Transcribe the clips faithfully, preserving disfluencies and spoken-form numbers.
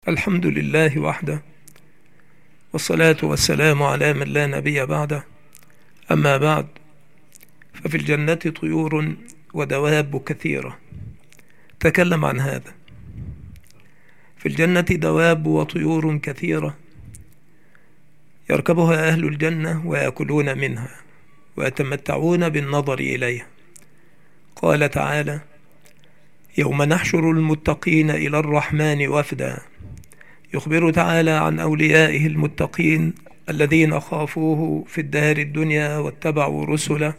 الحمد لله وحده، والصلاة والسلام على من لا نبي بعده. أما بعد، ففي الجنة طيور ودواب كثيرة. تكلم عن هذا. في الجنة دواب وطيور كثيرة يركبها أهل الجنة ويأكلون منها ويتمتعون بالنظر إليها. قال تعالى: يوم نحشر المتقين إلى الرحمن وفدا. يخبر تعالى عن أوليائه المتقين الذين خافوه في الدار الدنيا واتبعوا رسله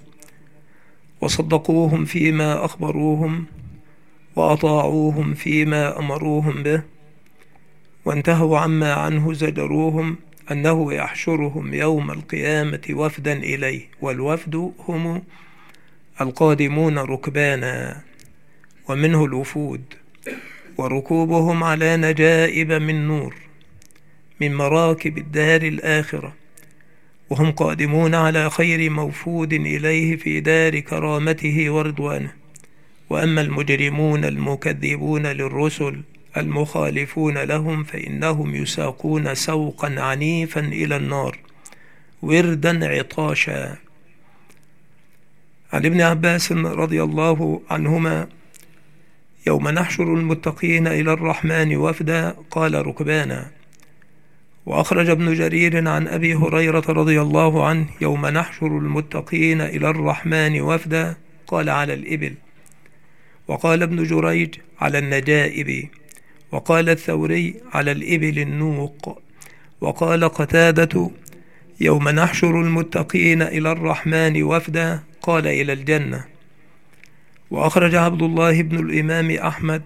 وصدقوهم فيما أخبروهم وأطاعوهم فيما أمروهم به وانتهوا عما عنه زجروهم، أنه يحشرهم يوم القيامة وفدا إليه، والوفد هم القادمون ركبانا، ومنه الوفود، وركوبهم على نجائب من نور من مراكب الدار الآخرة، وهم قادمون على خير موفود إليه في دار كرامته ورضوانه. وأما المجرمون المكذبون للرسل المخالفون لهم فإنهم يساقون سوقا عنيفا إلى النار وردا عطاشا. عن ابن عباس رضي الله عنهما: يوم نحشر المتقين إلى الرحمن وفدا، قال ركبانا. وأخرج ابن جرير عن أبي هريرة رضي الله عنه: يوم نحشر المتقين إلى الرحمن وفدا، قال على الإبل. وقال ابن جريج: على النجائب. وقال الثوري: على الإبل النوق. وقال قتادة: يوم نحشر المتقين إلى الرحمن وفدا، قال إلى الجنة. وأخرج عبد الله بن الإمام أحمد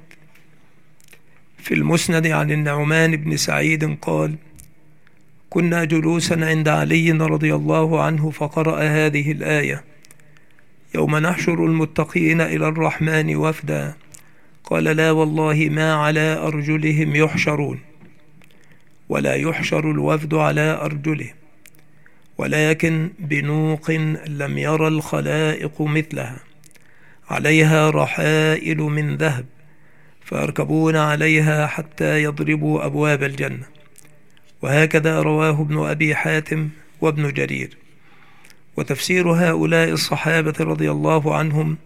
في المسند عن النعمان بن سعيد قال: كنا جلوسا عند علي رضي الله عنه فقرأ هذه الآية: يوم نحشر المتقين إلى الرحمن وفدا. قال: لا والله ما على أرجلهم يحشرون، ولا يحشر الوفد على أرجلهم، ولكن بنوق لم ير الخلائق مثلها، عليها رحائل من ذهب، فيركبون عليها حتى يضربوا أبواب الجنة. وهكذا رواه ابن أبي حاتم وابن جرير. وتفسير هؤلاء الصحابة رضي الله عنهم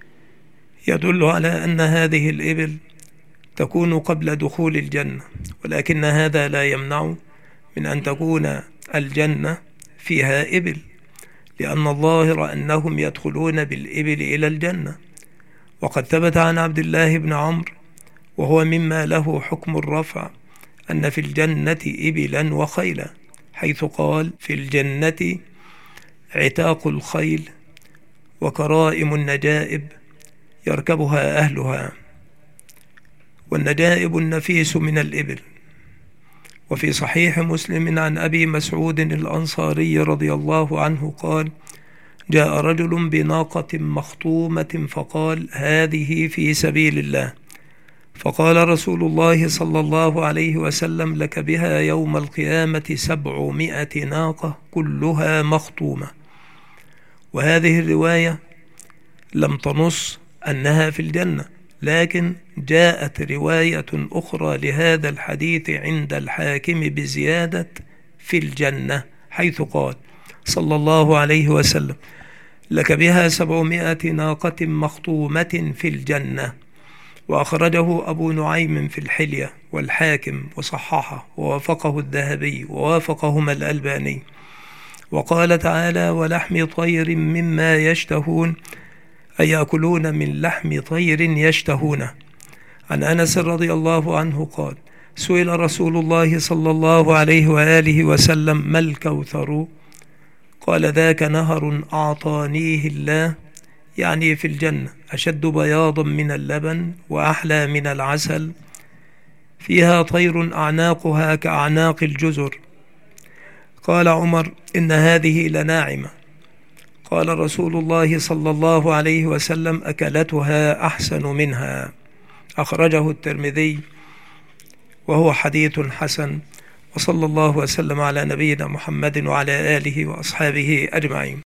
يدل على أن هذه الإبل تكون قبل دخول الجنة، ولكن هذا لا يمنع من أن تكون الجنة فيها إبل، لأن الظاهر أنهم يدخلون بالإبل إلى الجنة. وقد ثبت عن عبد الله بن عمرو، وهو مما له حكم الرفع، أن في الجنة إبلا وخيلا، حيث قال: في الجنة عتاق الخيل وكرائم النجائب يركبها أهلها، والنجائب النفيس من الإبل. وفي صحيح مسلم عن أبي مسعود الأنصاري رضي الله عنه قال: جاء رجل بناقة مخطومة فقال: هذه في سبيل الله. فقال رسول الله صلى الله عليه وسلم: لك بها يوم القيامة سبعمائة ناقة كلها مخطومة. وهذه الرواية لم تنص أنها في الجنة، لكن جاءت رواية أخرى لهذا الحديث عند الحاكم بزيادة في الجنة، حيث قال صلى الله عليه وسلم: لك بها سبعمائة ناقة مخطومة في الجنة. وأخرجه أبو نعيم في الحلية والحاكم وصححه، ووافقه الذهبي ووافقهما الألباني. وقال تعالى: ولحم طير مما يشتهون، أي يأكلون من لحم طير يشتهونه. عن أنس رضي الله عنه قال: سئل رسول الله صلى الله عليه وآله وسلم: ما الكوثر؟ قال: ذاك نهر أعطانيه الله، يعني في الجنة، أشد بياضا من اللبن وأحلى من العسل، فيها طير أعناقها كأعناق الجزر. قال عمر: إن هذه لناعمة. قال رسول الله صلى الله عليه وسلم: أكلتها أحسن منها. أخرجه الترمذي وهو حديث حسن. وصلى الله وسلم على نبينا محمد وعلى آله وأصحابه أجمعين.